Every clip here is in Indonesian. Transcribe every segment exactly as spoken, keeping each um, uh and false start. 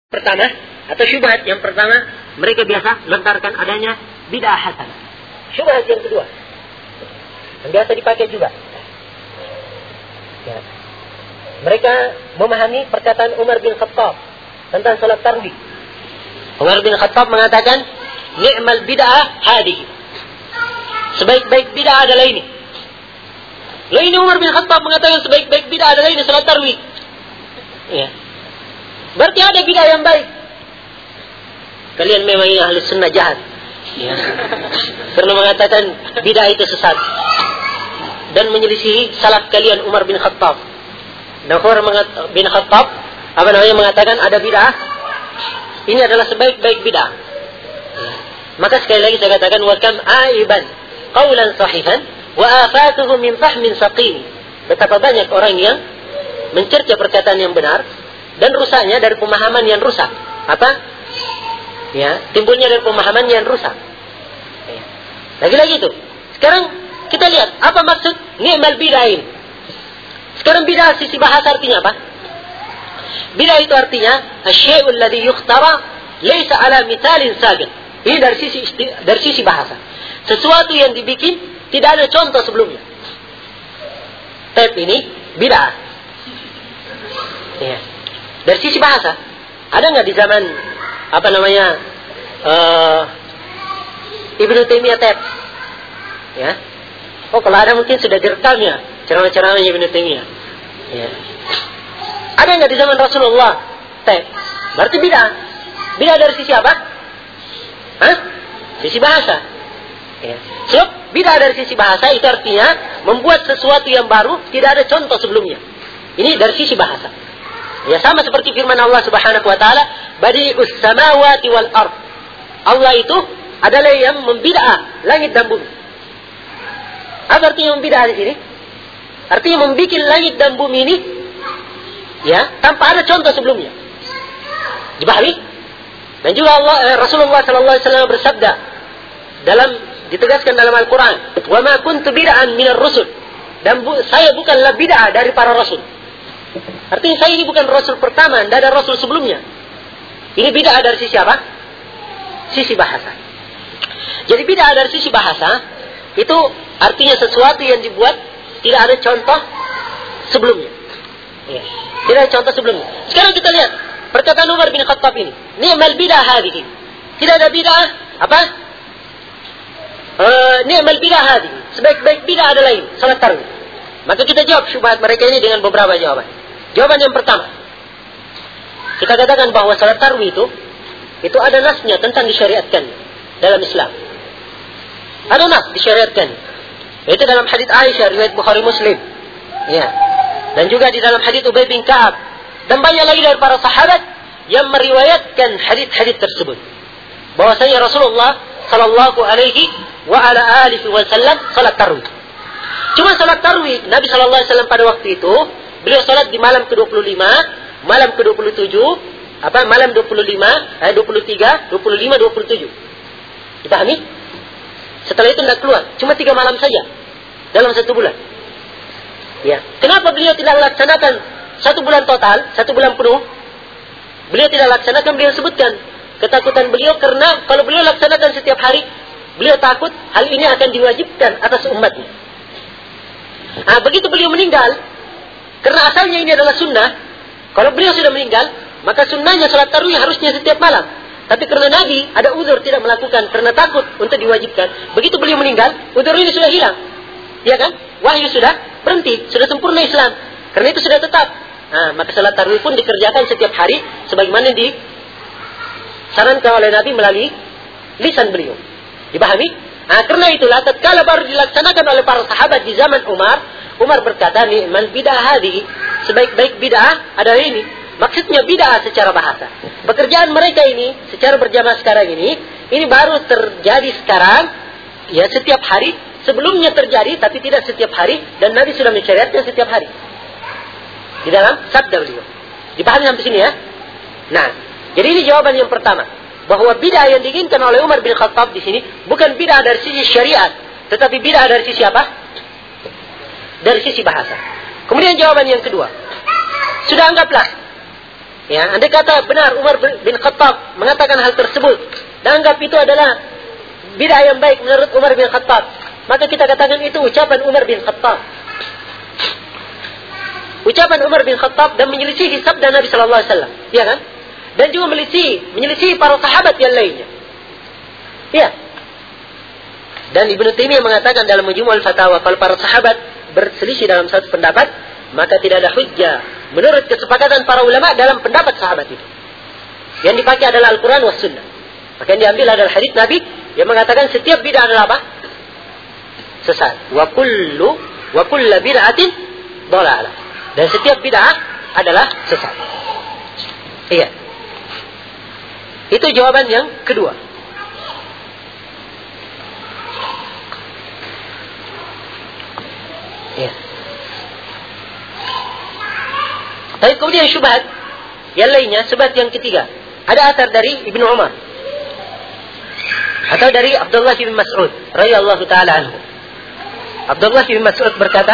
Pertama, atau syubhat yang pertama, mereka biasa lontarkan adanya bid'ah hasanah. Syubhat yang kedua, yang biasa dipakai juga. Ya. Mereka memahami perkataan Umar bin Khattab tentang salat tarawih. Umar bin Khattab mengatakan, ni'mal bid'ah hadhihi. Sebaik-baik bid'ah adalah ini. Lalu ini Umar bin Khattab mengatakan sebaik-baik bid'ah adalah ini salat tarawih. Ya. Berarti ada bid'ah yang baik. Kalian memang ini ahli sunnah jahat. Ya. Karena mengatakan bid'ah itu sesat. Dan menyelisihi salaf kalian Umar bin Khattab. Dan Umar bin Khattab apa namanya mengatakan ada bid'ah. Ini adalah sebaik-baik bid'ah. Ya. Maka sekali lagi saya katakan wa kam aiban qaulan sahihan wa afatuhu min fahmin saqim. Betapa banyak orang yang mencerca perkataan yang benar dan rusaknya dari pemahaman yang rusak. Apa? Ya, timbulnya dari pemahaman yang rusak. Ya. Lagi-lagi itu. Sekarang kita lihat apa maksud ni'mal bid'ah ini. Sekarang bid'ah sisi bahasa artinya apa? Bid'ah itu artinya asy-syai'ul ladzi yukhtara laisa ala mithalin sabiq. Ini dari sisi dari sisi bahasa. Sesuatu yang dibikin tidak ada contoh sebelumnya. Tab ini bid'ah. Ya. Dari sisi bahasa, ada nggak di zaman apa namanya uh, Ibnu Taimiyah tab? Ya. Oh, kalau ada mungkin sudah direkamnya ceramah-ceramahnya Ibnu Taimiyah. Ya. Ada nggak di zaman Rasulullah tab? Berarti bid'ah. Bid'ah dari sisi apa? Hah? Sisi bahasa. Ya. So, bid'ah dari sisi bahasa itu artinya membuat sesuatu yang baru tidak ada contoh sebelumnya. Ini dari sisi bahasa. Ya, sama seperti firman Allah Subhanahu wa taala, badi'us samawati wal ard. Allah itu adalah yang membid'ah langit dan bumi. Apa artinya membid'ah di sini? Artinya membuat langit dan bumi ini ya, tanpa ada contoh sebelumnya. Dipahami? Dan juga Allah eh, Rasulullah sallallahu alaihi wasallam bersabda dalam ditegaskan dalam Al-Qur'an, "Wa ma kuntu bid'an minar rusul." Dan bu, saya bukanlah bid'ah dari para rasul. Artinya saya ini bukan rasul pertama, tidak ada rasul sebelumnya. Ini bid'ah dari sisi apa? Sisi bahasa. Jadi bid'ah dari sisi bahasa itu artinya sesuatu yang dibuat tidak ada contoh sebelumnya. Ya. Tidak ada contoh sebelumnya. Sekarang kita lihat perkataan Umar bin Khattab ini. Ni'mal bid'ah hadhihi. Tidak ada bid'ah apa? Uh, Ni'mal bid'ah hadhihi. Sebaik-baik bid'ah adalah ini, salat tarawih. Maka kita jawab syubhat mereka ini dengan beberapa jawaban. Jawaban yang pertama, kita katakan bahwa salat tarawih itu itu ada nasnya tentang disyariatkan dalam Islam. Ada nas disyariatkan. Itu dalam hadits Aisyah riwayat Bukhari Muslim. Ya. Dan juga di dalam hadits Ubay bin Ka'ab dan banyak lagi dari para sahabat yang meriwayatkan hadits-hadits tersebut. Bahwasanya Rasulullah sallallahu alaihi wa ala alihi wasallam salat tarawih. Cuma salat tarawih Nabi sallallahu alaihi wasallam pada waktu itu beliau salat di malam ke dua puluh lima, malam ke dua puluh tujuh, apa malam dua puluh lima, eh, dua puluh tiga, dua puluh lima, dua puluh tujuh. Dipahami? Setelah itu tidak keluar, cuma tiga malam saja dalam satu bulan. Ya. Kenapa beliau tidak laksanakan satu bulan total, satu bulan penuh? Beliau tidak laksanakan, beliau sebutkan ketakutan beliau karena kalau beliau laksanakan setiap hari, beliau takut hal ini akan diwajibkan atas umatnya. Nah, begitu beliau meninggal, karena asalnya ini adalah sunnah. Kalau beliau sudah meninggal, maka sunnahnya salat tarawih harusnya setiap malam. Tapi karena Nabi ada uzur tidak melakukan karena takut untuk diwajibkan. Begitu beliau meninggal, uzur ini sudah hilang. Ya kan? Wahyu sudah berhenti, sudah sempurna Islam. Karena itu sudah tetap. Nah, maka salat tarawih pun dikerjakan setiap hari sebagaimana disarankan oleh Nabi melalui lisan beliau. Dipahami? Nah, karena itulah tatkala baru dilaksanakan oleh para sahabat di zaman Umar, Umar berkata, ni'mal bid'ah hadhihi. Sebaik-baik bid'ah adalah ini. Maksudnya bid'ah secara bahasa. Pekerjaan mereka ini secara berjamaah sekarang ini, ini baru terjadi sekarang, ya setiap hari. Sebelumnya terjadi, tapi tidak setiap hari. Dan Nabi sudah mensyariatkan setiap hari. Di dalam sabda beliau. Dipahami sampai sini ya? Nah, jadi ini jawaban yang pertama. Bahwa bid'ah yang diinginkan oleh Umar bin Khattab di sini bukan bid'ah dari sisi syariat, tetapi bid'ah dari sisi apa? Dari sisi bahasa. Kemudian jawaban yang kedua. Sudah anggaplah Ya, andai kata benar Umar bin Khattab mengatakan hal tersebut, dan anggap itu adalah bid'ah yang baik menurut Umar bin Khattab, maka kita katakan itu ucapan Umar bin Khattab. Ucapan Umar bin Khattab dan menyelisihi sabda Nabi sallallahu alaihi wasallam, ya kan? Dan juga menyelisihi, menyelisihi para sahabat yang lainnya. Ya. Dan Ibnu Taimiyah mengatakan dalam Majmu'ul Fatawa, kalau para sahabat berselisih dalam satu pendapat, maka tidak ada hujjah menurut kesepakatan para ulama dalam pendapat sahabat itu. Yang dipakai adalah Al-Quran was Sunnah. Maka yang diambil adalah hadits Nabi yang mengatakan setiap bid'ah adalah apa? Sesat. Wa kullu wa kullu bid'atin dhalalah. Dan setiap bid'ah adalah sesat. Iya. Itu jawaban yang kedua. Iya. Tapi kemudian syubhat yang lainnya, syubhat yang ketiga, ada asar dari Ibnu Umar atau dari Abdullah bin Mas'ud radhiyallahu taala anhu. Abdullah bin Mas'ud berkata,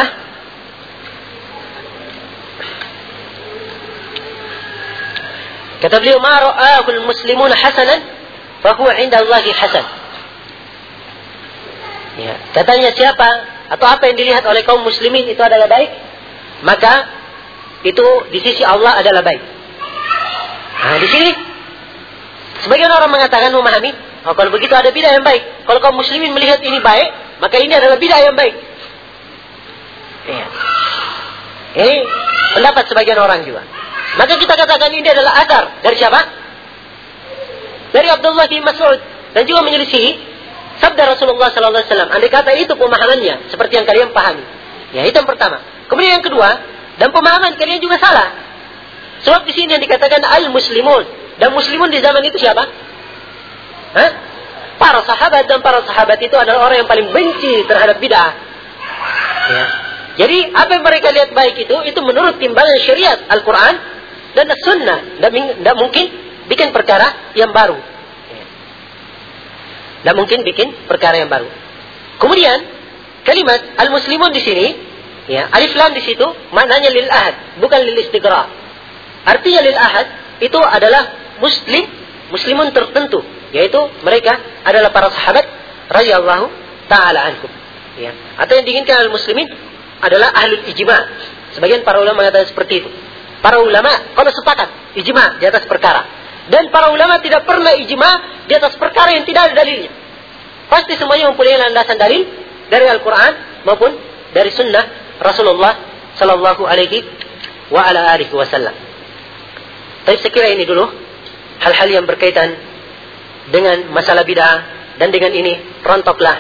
kata beliau, "Ma ra'ahu al-muslimun hasanan, fa huwa 'inda Allahi hasan." Ya, katanya siapa atau apa yang dilihat oleh kaum muslimin itu adalah baik, maka itu di sisi Allah adalah baik. Nah, di sini sebagian orang mengatakan, memahami, oh, kalau begitu ada bid'ah yang baik. Kalau kaum muslimin melihat ini baik, maka ini adalah bid'ah yang baik. Ya. Ini pendapat sebagian orang juga. Maka kita katakan ini adalah asar dari siapa? Dari Abdullah bin Mas'ud, dan juga menyelisihi sabda Rasulullah sallallahu alaihi wasallam. Andai kata itu pemahamannya seperti yang kalian pahami. Ya, itu yang pertama. Kemudian yang kedua, dan pemahaman kalian juga salah. Sebab di sini yang dikatakan al-muslimun, dan muslimun di zaman itu siapa? Hah? Para sahabat, dan para sahabat itu adalah orang yang paling benci terhadap bid'ah. Ya. Jadi apa yang mereka lihat baik itu, itu menurut timbangan syariat Al-Quran dan As-Sunnah. Tidak mungkin bikin perkara yang baru. Tidak mungkin bikin perkara yang baru. Kemudian kalimat al-muslimun di sini, ya, alif lam di situ maknanya lil ahad, bukan lil istighraq. Artinya lil ahad itu adalah muslim, muslimun tertentu, yaitu mereka adalah para sahabat radhiyallahu taala anhum. Ya. Atau yang diinginkan al-muslimin adalah ahlul ijma'. Sebagian para ulama mengatakan seperti itu. Para ulama kalau sepakat ijma' di atas perkara, dan para ulama tidak pernah ijma' di atas perkara yang tidak ada dalilnya. Pasti semuanya mempunyai landasan dalil dari Al-Quran maupun dari Sunnah Rasulullah Sallallahu Alaihi wa ala alihi Wasallam. Tapi saya kira ini dulu hal-hal yang berkaitan dengan masalah bid'ah, dan dengan ini rontoklah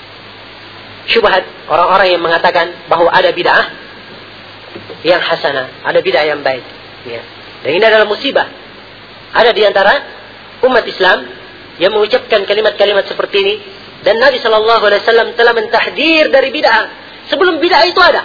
syubhat orang-orang yang mengatakan bahwa ada bid'ah yang hasanah, ada bid'ah yang baik. Ya. Dan ini adalah musibah. Ada di antara umat Islam yang mengucapkan kalimat-kalimat seperti ini, dan Nabi Sallallahu Alaihi Wasallam telah mentahdir dari bid'ah sebelum bid'ah itu ada.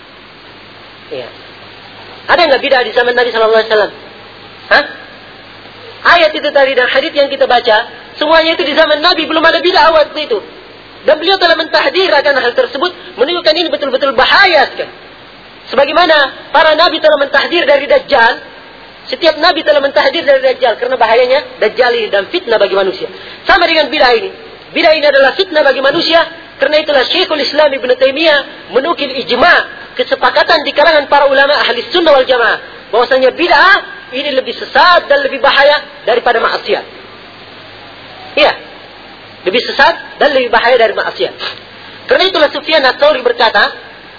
Ya. Ada nggak bid'ah di zaman Nabi Sallallahu Alaihi Wasallam? Hah? Ayat itu tadi dan hadits yang kita baca, semuanya itu di zaman Nabi, belum ada bid'ah waktu itu. Dan beliau telah mentahdir akan hal tersebut, menunjukkan ini betul-betul bahaya sekali. Sebagaimana para nabi telah mentahdir dari Dajjal, setiap nabi telah mentahdir dari Dajjal karena bahayanya Dajjal ini dan fitnah bagi manusia. Sama dengan bid'ah ini. Bid'ah ini adalah fitnah bagi manusia, karena itulah Syekhul Islam Ibnu Taimiyah menukil ijma', kesepakatan di kalangan para ulama ahli sunnah wal jamaah, bahwasanya bid'ah ini lebih sesat dan lebih bahaya daripada maksiat. Iya. Lebih sesat dan lebih bahaya dari maksiat. Karena itulah Sufyan Ats-Tsauri berkata,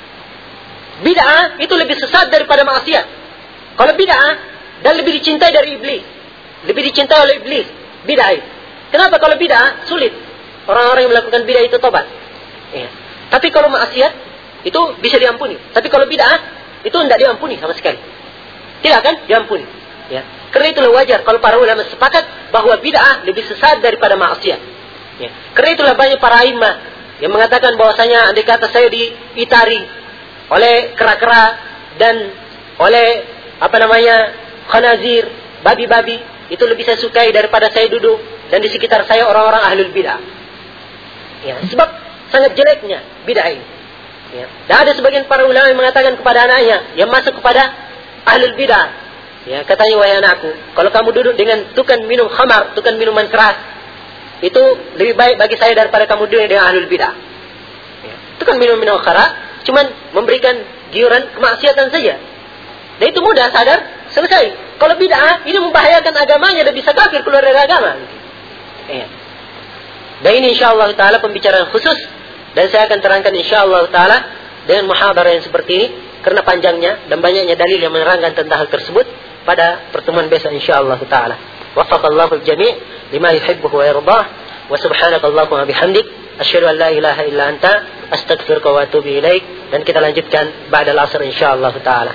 bid'ah itu lebih sesat daripada maksiat. Kalau bid'ah dan lebih dicintai dari iblis, lebih dicintai oleh iblis, bid'ah itu. Kenapa? Kalau bid'ah sulit orang-orang yang melakukan bid'ah itu tobat. Ya. Tapi kalau maksiat itu bisa diampuni. Tapi kalau bid'ah itu tidak diampuni sama sekali. Tidak akan diampuni. Ya. Karena itulah wajar kalau para ulama sepakat bahwa bid'ah lebih sesat daripada maksiat. Ya. Karena itulah banyak para imam yang mengatakan bahwasanya andai kata saya diitari oleh kera-kera dan oleh apa namanya khanazir, babi-babi, itu lebih saya sukai daripada saya duduk dan di sekitar saya orang-orang ahlul bid'ah. Ya, sebab sangat jeleknya bid'ah ini. Ya. Dan ada sebagian para ulama yang mengatakan kepada anaknya yang masuk kepada ahlul bid'ah, Ya, katanya, wahai anakku, kalau kamu duduk dengan tukang minum khamar, tukang minuman keras, itu lebih baik bagi saya daripada kamu duduk dengan ahlul bidah. Ya, tukang minum minum keras, cuman memberikan giuran kemaksiatan saja. Dan itu mudah sadar, selesai. Kalau bid'ah, ini membahayakan agamanya dan bisa kafir keluar dari agama. Ya. Dan ini insyaallah ta'ala pembicaraan khusus, dan saya akan terangkan insyaallah ta'ala dengan muhadarah yang seperti ini, karena panjangnya dan banyaknya dalil yang menerangkan tentang hal tersebut pada pertemuan besok insyaallah ta'ala. Waffaqallahu al-jami' lima yuhibbuhu wa yardah, wa subhanakallahumma bihamdik, asyhadu an la ilaha illa anta, astaghfiruka wa atubu ilaik. Dan kita lanjutkan ba'da al-'asr insyaallah ta'ala.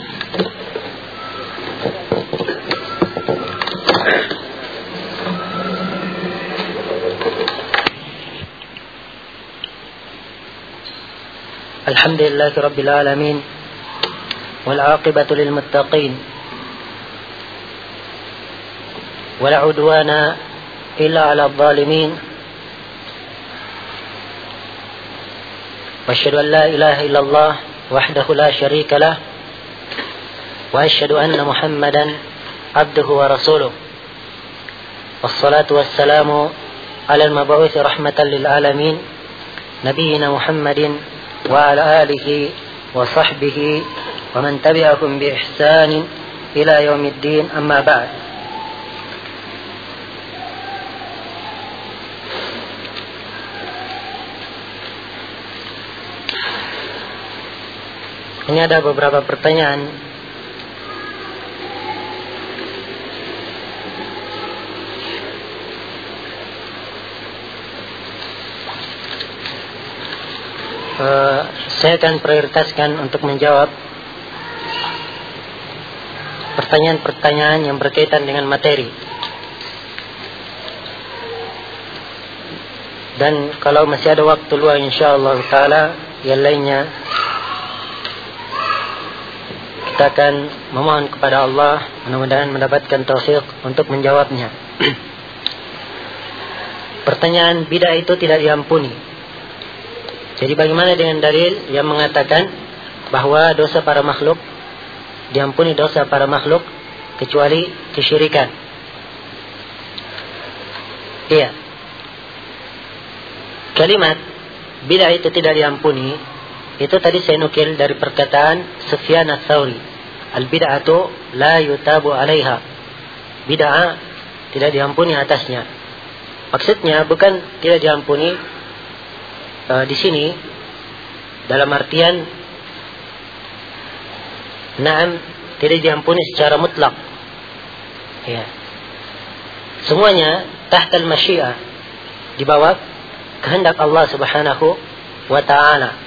Alhamdulillah Rabbil Alamin, wal aqibatu lil muttaqin, wala udwana illa ala zalimin, wa asyhadu an la ilaha illallah wahdahu la syarika lah, wa asyhadu anna Muhammadan abduhu wa rasuluh. Wassalatu wassalamu ala al-mab'uts rahmatan lil alamin, nabiyyina Muhammadin wa ala alihi wa sahbihi wa man tabi'ahum bi ihsan ila yaumiddin, amma ba'd. Ini ada beberapa pertanyaan uh, saya akan prioritaskan untuk menjawab pertanyaan-pertanyaan yang berkaitan dengan materi. Dan kalau masih ada waktu luang insyaallah ta'ala, yang lainnya kita akan memohon kepada Allah, mudah-mudahan mendapatkan taufik untuk menjawabnya. Pertanyaan bid'ah itu tidak diampuni. Jadi bagaimana dengan dalil yang mengatakan bahwa dosa para makhluk diampuni dosa para makhluk kecuali kesyirikan? Iya. Kalimat bid'ah itu tidak diampuni, itu tadi saya nukil dari perkataan Sufyan ats-Tsauri, al-bid'atu la yutabu 'alaiha. Bid'ah tidak diampuni atasnya. Maksudnya bukan tidak diampuni uh, di sini dalam artian na'am, tidak diampuni secara mutlak. Ya. Semuanya tahtal masyiah, di bawah kehendak Allah Subhanahu wa ta'ala.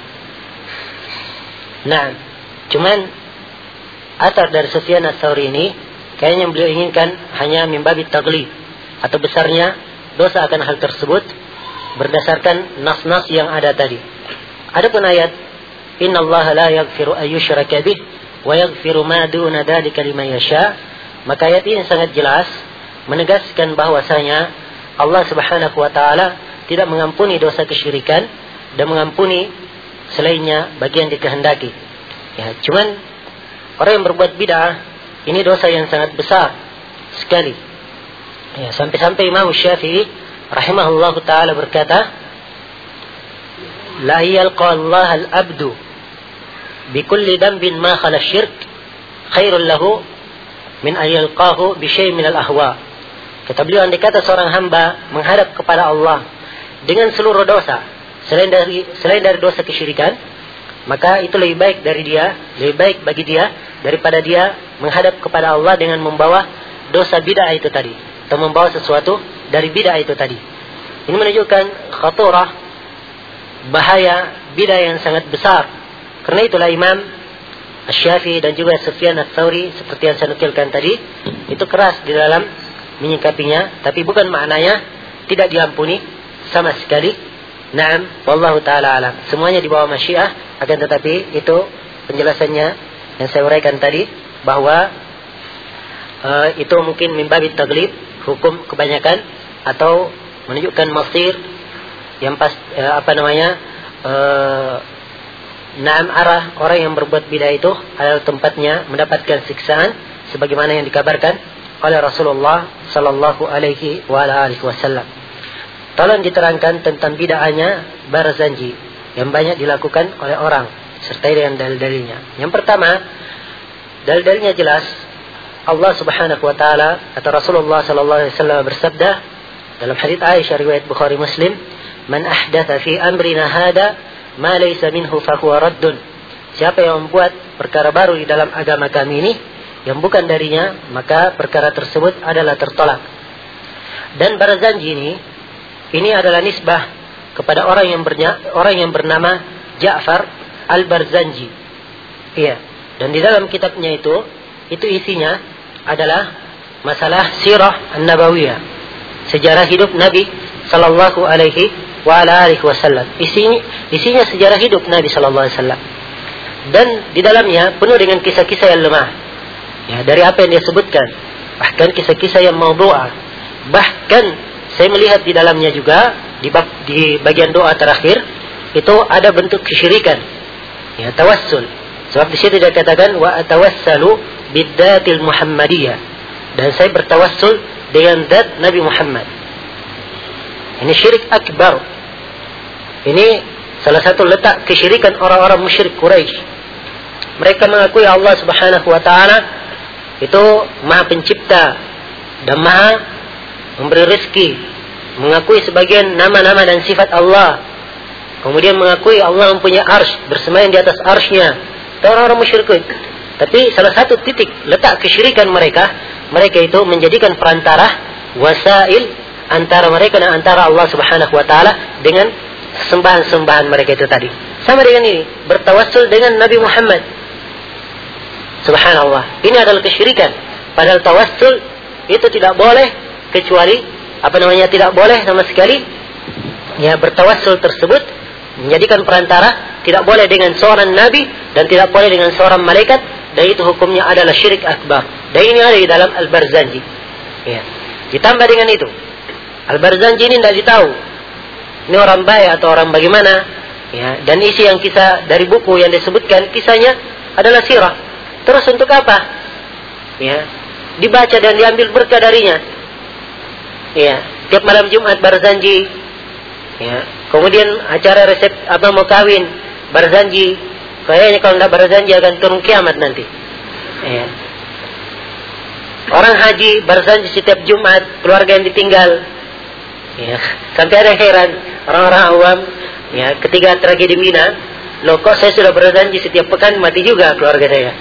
Nah, cuman asar dari Sufyan ats-Tsauri ini kayaknya beliau inginkan hanya mimbabi taglib, atau besarnya dosa akan hal tersebut berdasarkan nas-nas yang ada tadi. Adapun ayat innallaha la yaghfiru ayyushraka bih wa yaghfiru ma duna dzalika liman yasha, maka ayat ini sangat jelas menegaskan bahwasanya Allah Subhanahu wa taala tidak mengampuni dosa kesyirikan dan mengampuni selainnya bagi yang dikehendaki. Ya, cuman orang yang berbuat bid'ah ini dosa yang sangat besar sekali. Ya, sampai-sampai Imam Syafi'i rahimahullah taala berkata, la yalqa Allah al-abdu bi kulli dhanbin ma khala syirk khairul lahu min an yalqahu bi syai' min al-ahwa. Kata beliau, andai kata seorang hamba menghadap kepada Allah dengan seluruh dosa selain dari selain dari dosa kesyirikan, maka itu lebih baik dari dia, lebih baik bagi dia daripada dia menghadap kepada Allah dengan membawa dosa bid'ah itu tadi, atau membawa sesuatu dari bid'ah itu tadi. Ini menunjukkan khaturah, bahaya bid'ah yang sangat besar. Karena itulah Imam Asy-Syafi'i dan juga Sufyan ats-Tsauri seperti yang saya nukilkan tadi, itu keras di dalam menyikapinya, tapi bukan maknanya tidak diampuni sama sekali. Naam, wallahu taala alam. Semuanya di bawah masyiah, akan tetapi itu penjelasannya yang saya uraikan tadi, bahwa uh, itu mungkin mimbabi taglib, hukum kebanyakan, atau menunjukkan masir yang pas uh, apa namanya uh, naam, arah orang yang berbuat bidah itu adalah tempatnya mendapatkan siksaan, sebagaimana yang dikabarkan oleh Rasulullah sallallahu alaihi wa alihi wasallam. Tolong diterangkan tentang bid'ahnya barzanji yang banyak dilakukan oleh orang serta dengan dalil-dalilnya. Yang pertama, dalil-dalilnya jelas. Allah Subhanahu wa taala atau Rasulullah sallallahu alaihi wasallam bersabda dalam hadits Aisyah riwayat Bukhari Muslim, "Man ahdatha fi amrina hada ma laysa minhu fa huwa raddun." Siapa yang membuat perkara baru di dalam agama kami ini yang bukan darinya, maka perkara tersebut adalah tertolak. Dan barzanji ini ini adalah nisbah kepada orang yang bernya, orang yang bernama Ja'far Al-Barzanji. Iya. Dan di dalam kitabnya itu itu isinya adalah masalah sirah an-nabawiyah, sejarah hidup Nabi sallallahu alaihi wa alihi wasallam. Isinya isinya sejarah hidup Nabi sallallahu alaihi wasallam. Dan di dalamnya penuh dengan kisah-kisah yang lemah. Ya, dari apa yang dia sebutkan, bahkan kisah-kisah yang maudhu'ah. Bahkan saya melihat di dalamnya juga di bab, di bagian doa terakhir itu ada bentuk kesyirikan. Ya, tawassul. Sebab di situ dia katakan wa atawassalu biddatil Muhammadiyah, dan saya bertawassul dengan zat Nabi Muhammad. Ini syirik akbar. Ini salah satu letak kesyirikan orang-orang musyrik Quraisy. Mereka mengakui Allah Subhanahu wa taala itu Maha Pencipta dan Maha memberi rezeki, mengakui sebagian nama-nama dan sifat Allah. Kemudian mengakui Allah mempunyai arsy, bersemayam di atas arsy-Nya. Itu orang-orang musyrik. Tapi salah satu titik letak kesyirikan mereka, mereka itu menjadikan perantara wasail antara mereka dan antara Allah Subhanahu wa taala dengan sembahan-sembahan mereka itu tadi. Sama dengan ini, bertawassul dengan Nabi Muhammad. Subhanallah. Ini adalah kesyirikan. Padahal tawassul itu tidak boleh kecuali apa namanya tidak boleh sama sekali. Ya, bertawassul tersebut menjadikan perantara tidak boleh dengan seorang nabi dan tidak boleh dengan seorang malaikat, dan itu hukumnya adalah syirik akbar. Dan ini ada di dalam Al-Barzanji. Ya. Ditambah dengan itu, Al-Barzanji ini tidak ditahu ini orang baik atau orang bagaimana. Ya. Dan isi yang kisah dari buku yang disebutkan kisahnya adalah sirah. Terus untuk apa? Ya, dibaca dan diambil berkah darinya. Ya, tiap malam Jumat Barzanji. Ya, kemudian acara resep apa mau kawin Barzanji. Kayaknya kalau tidak Barzanji akan turun kiamat nanti. Ya. Orang haji Barzanji setiap Jumat, keluarga yang ditinggal. Ya, sampai ada heran orang-orang awam. Ya, ketika tragedi Mina. Loh, kok saya sudah berjanji setiap pekan mati juga keluarga saya.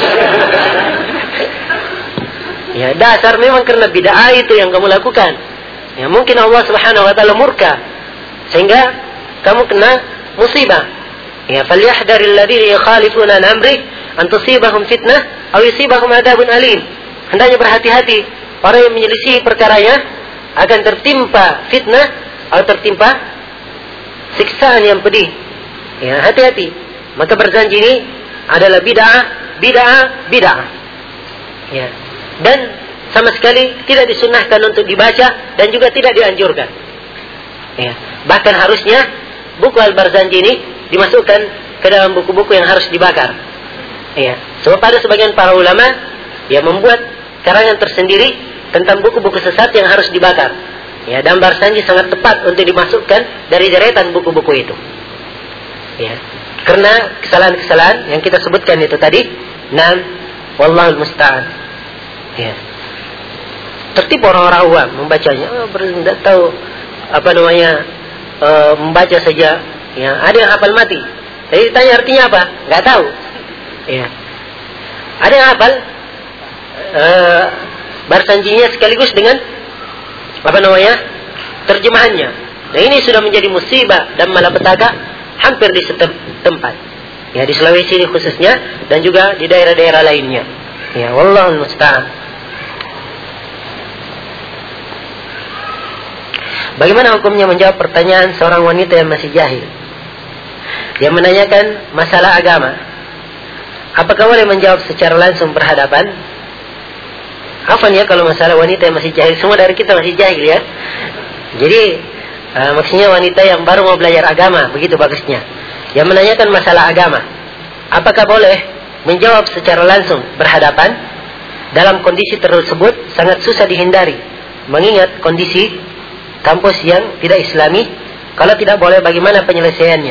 Ya, dasar memang karena bid'ah itu yang kamu lakukan. Ya, mungkin Allah Subhanahu wa taala murka sehingga kamu kena musibah. Ya, falyahdharil ladzina yukhalifuna an amri an tusibahum fitnah aw yusibahum adzabun alim. Hendaknya berhati-hati orang yang menyelisih perkaranya akan tertimpa fitnah atau tertimpa siksaan yang pedih. Ya, hati-hati. Maka berjanji ini adalah bid'ah, bid'ah, bid'ah. Ya. Dan sama sekali tidak disunnahkan untuk dibaca dan juga tidak dianjurkan. Ya. Bahkan harusnya buku Al-Barzanji ini dimasukkan ke dalam buku-buku yang harus dibakar. Ya. Sebab ada sebagian para ulama yang membuat karangan tersendiri tentang buku-buku sesat yang harus dibakar. Ya, dan Barzanji sangat tepat untuk dimasukkan dari deretan buku-buku itu. Ya, karena kesalahan-kesalahan yang kita sebutkan itu tadi, nam, wallahul musta'an. Ya, tertipu orang-orang awam membacanya, oh, tidak tahu apa namanya, e, membaca saja. Ya, ada yang hafal mati. Jadi ditanya artinya apa? Nggak tahu. Ya, ada yang hafal e, Barzanjinya sekaligus dengan apa namanya terjemahannya. Nah, ini sudah menjadi musibah dan malapetaka hampir di setiap tempat. Ya, di Sulawesi ini khususnya dan juga di daerah-daerah lainnya. Ya, wallahul musta'an. Bagaimana hukumnya menjawab pertanyaan seorang wanita yang masih jahil, yang menanyakan masalah agama? Apakah boleh menjawab secara langsung berhadapan? Afwan ya, kalau masalah wanita yang masih jahil, semua dari kita masih jahil ya. Jadi Uh, maksudnya wanita yang baru mau belajar agama, begitu bagusnya. Yang menanyakan masalah agama, apakah boleh menjawab secara langsung berhadapan? dalam kondisi tersebut sangat susah dihindari, mengingat kondisi kampus yang tidak islami. Kalau tidak boleh, bagaimana penyelesaiannya?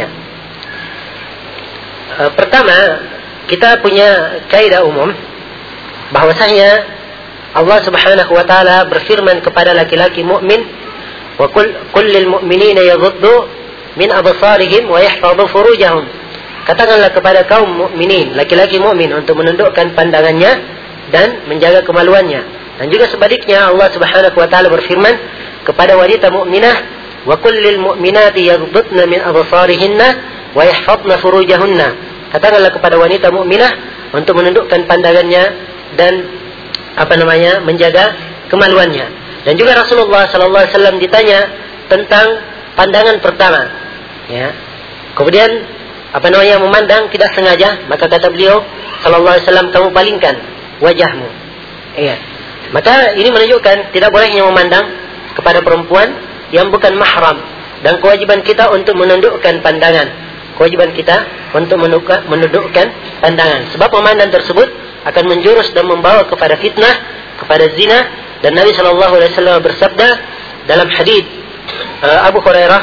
E, pertama, kita punya kaidah umum bahwasanya Allah Subhanahu wa taala berfirman kepada laki-laki mukmin, "Wa qul lil mu'minina yaghuddu min absarihim wa yahfazu furujahum." Katakanlah kepada kaum mukminin, laki-laki mukmin, untuk menundukkan pandangannya dan menjaga kemaluannya. Dan juga sebaliknya, Allah Subhanahu wa taala berfirman kepada wanita mukminah, "Wa qul lil mu'minati yaghuddna min absarihinna wa yahfazna furujahunna." Katakanlah kepada wanita mukminah untuk menundukkan pandangannya dan apa namanya? menjaga kemaluannya. Dan juga Rasulullah sallallahu alaihi wasallam ditanya tentang pandangan pertama, ya. Kemudian apa namanya? memandang tidak sengaja, maka kata beliau sallallahu alaihi wasallam, kamu palingkan wajahmu. Iya. Maka ini menunjukkan tidak bolehnya memandang kepada perempuan yang bukan mahram, dan kewajiban kita untuk menundukkan pandangan. Kewajiban kita untuk menundukkan pandangan. Sebab memandang tersebut akan menjurus dan membawa kepada fitnah, kepada zina. Dan Nabi sallallahu alaihi wasallam bersabda dalam hadis uh, Abu Hurairah,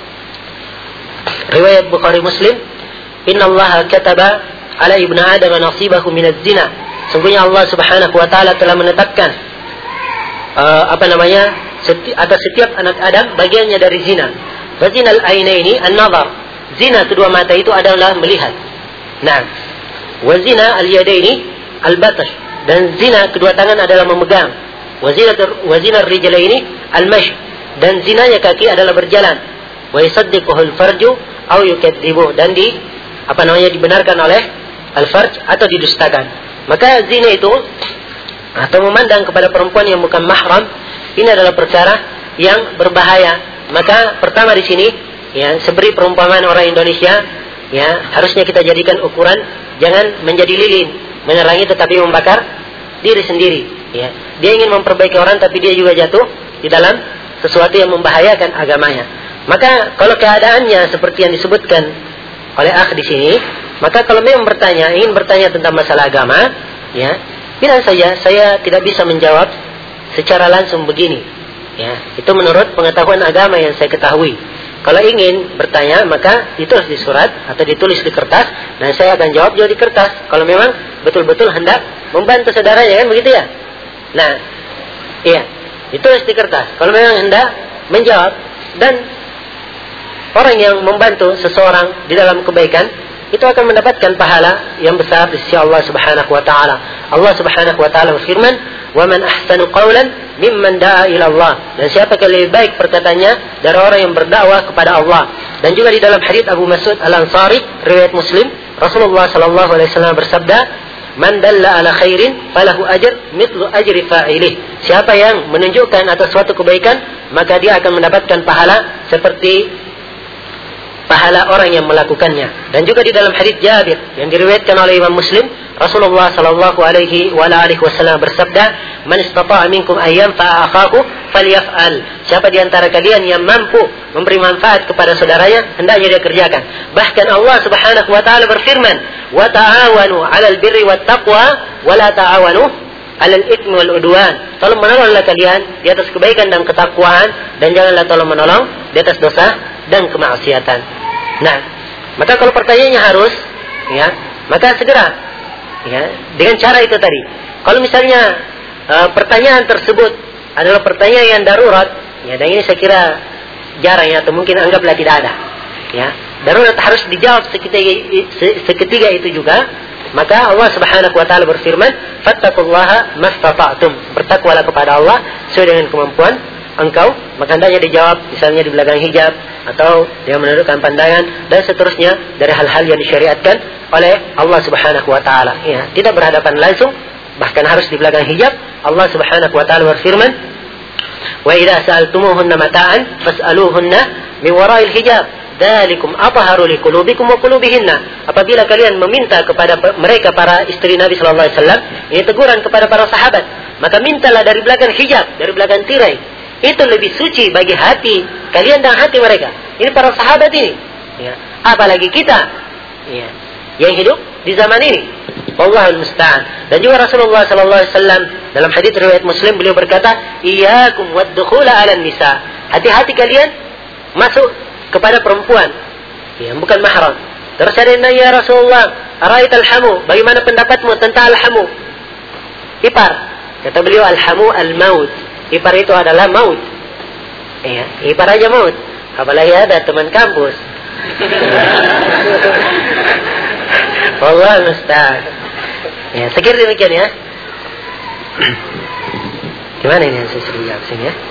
riwayat Bukhari Muslim, "Inna Allah kataba ala ibnu Adam nasibahu minaz zina." Sungguhnya Allah Subhanahu wa taala telah menetapkan uh, apa namanya? Seti- atas setiap anak Adam bagiannya dari zina. Wa zinal ainaini an-nazar. Zina kedua mata itu adalah melihat. Nah, wa zina al-yadaini al-batash. Dan zina kedua tangan adalah memegang. Wa zina wa zina ar-rijlaini al-mash. Dan zinanya kaki adalah berjalan. Wa yusaddiquhu al-farju aw yukadzibu. Dan di apa namanya? dibenarkan oleh al-farj atau didustakan. Maka zina itu atau memandang kepada perempuan yang bukan mahram, ini adalah perkara yang berbahaya. Maka pertama di sini, ya, seberi perumpamaan orang Indonesia, ya, harusnya kita jadikan ukuran, jangan menjadi lilin, menerangi tetapi membakar diri sendiri, ya. Dia ingin memperbaiki orang tapi dia juga jatuh di dalam sesuatu yang membahayakan agamanya. Maka kalau keadaannya seperti yang disebutkan oleh akh di sini, maka kalau memang bertanya, ingin bertanya tentang masalah agama, ya, bilang saja, saya tidak bisa menjawab secara langsung begini, ya. Itu menurut pengetahuan agama yang saya ketahui. Kalau ingin bertanya, maka ditulis di surat atau ditulis di kertas, dan saya akan jawab juga di kertas. Kalau memang betul-betul hendak membantu saudaranya, kan begitu ya? Nah, iya, ditulis di kertas. Kalau memang hendak menjawab, dan orang yang membantu seseorang di dalam kebaikan, itu akan mendapatkan pahala yang besar di sisi Allah Subhanahu wa taala. Allah Subhanahu wa taala berfirman, "Wa man ahsanu qawlan mimman da'a ila Allah." Dan siapa yang lebih baik perkataannya dari orang yang berdakwah kepada Allah. Dan juga di dalam hadis Abu Mas'ud Al-Ansari, riwayat Muslim, Rasulullah sallallahu alaihi wasallam bersabda, "Man dalla ala khairin falahu ajr mithlu ajri fa'ilih." Siapa yang menunjukkan atas suatu kebaikan, maka dia akan mendapatkan pahala seperti pahala orang yang melakukannya. Dan juga di dalam hadis Jabir yang diriwayatkan oleh Imam Muslim, Rasulullah sallallahu alaihi wa alihi wasallam bersabda, "Man istata'a minkum an yanfa'a akhahu falyaf'al." Siapa di antara kalian yang mampu memberi manfaat kepada saudaranya, hendaknya dia kerjakan. Bahkan Allah Subhanahu wa taala berfirman, "Wa ta'awanu 'alal birri wat taqwa wa la ta'awanu 'alal itsmi wal 'udwan." Tolong menolonglah kalian di atas kebaikan dan ketakwaan, dan janganlah tolong menolong di atas dosa dan kemaksiatan. Nah, maka kalau pertanyaannya harus, ya, maka segera, ya, dengan cara itu tadi. Kalau misalnya uh, pertanyaan tersebut adalah pertanyaan yang darurat, ya, dan ini saya kira jarang, ya, atau mungkin anggaplah tidak ada, ya, darurat harus dijawab seketika, seketika itu juga, maka Allah Subhanahu wa taala berfirman, "Fattaqullaha mastata'tum." Bertakwalah kepada Allah sesuai dengan kemampuan engkau. Maka hendaknya dijawab misalnya di belakang hijab, atau dia menundukkan pandangan, dan seterusnya dari hal-hal yang disyariatkan oleh Allah Subhanahu wa taala, ya, tidak berhadapan langsung, bahkan harus di belakang hijab. Allah Subhanahu wa taala berfirman, "Wa idza sa'altumuhunna mata'an fas'aluhunna min wara'il hijab. Dzalikum atharu liqulubikum wa qulubihinna." Apabila kalian meminta kepada mereka para istri Nabi sallallahu alaihi wasallam, ini teguran kepada para sahabat, maka mintalah dari belakang hijab, dari belakang tirai. Itu lebih suci bagi hati kalian dan hati mereka. Ini para sahabat ini, ya. Apalagi kita, ya, yang hidup di zaman ini. Wallahul musta'an. Dan juga Rasulullah sallallahu alaihi wasallam dalam hadis riwayat Muslim beliau berkata, "Iyyakum wad-dukhula 'alan nisa." Hati-hati kalian masuk kepada perempuan yang bukan mahram. Terus ada yang nanya, "Ya Rasulullah, ara'aital hamu? Bagaimana pendapatmu tentang al-hamu?" Ipar. Kata beliau, "Al-hamu al-maut." Ipar itu adalah maut. Ya, ipar aja maut. Apalagi ada teman kampus. Wallahu musta'an. Ya, sekir demikian ya. Gimana ini yang saya suruh jawab sini ya?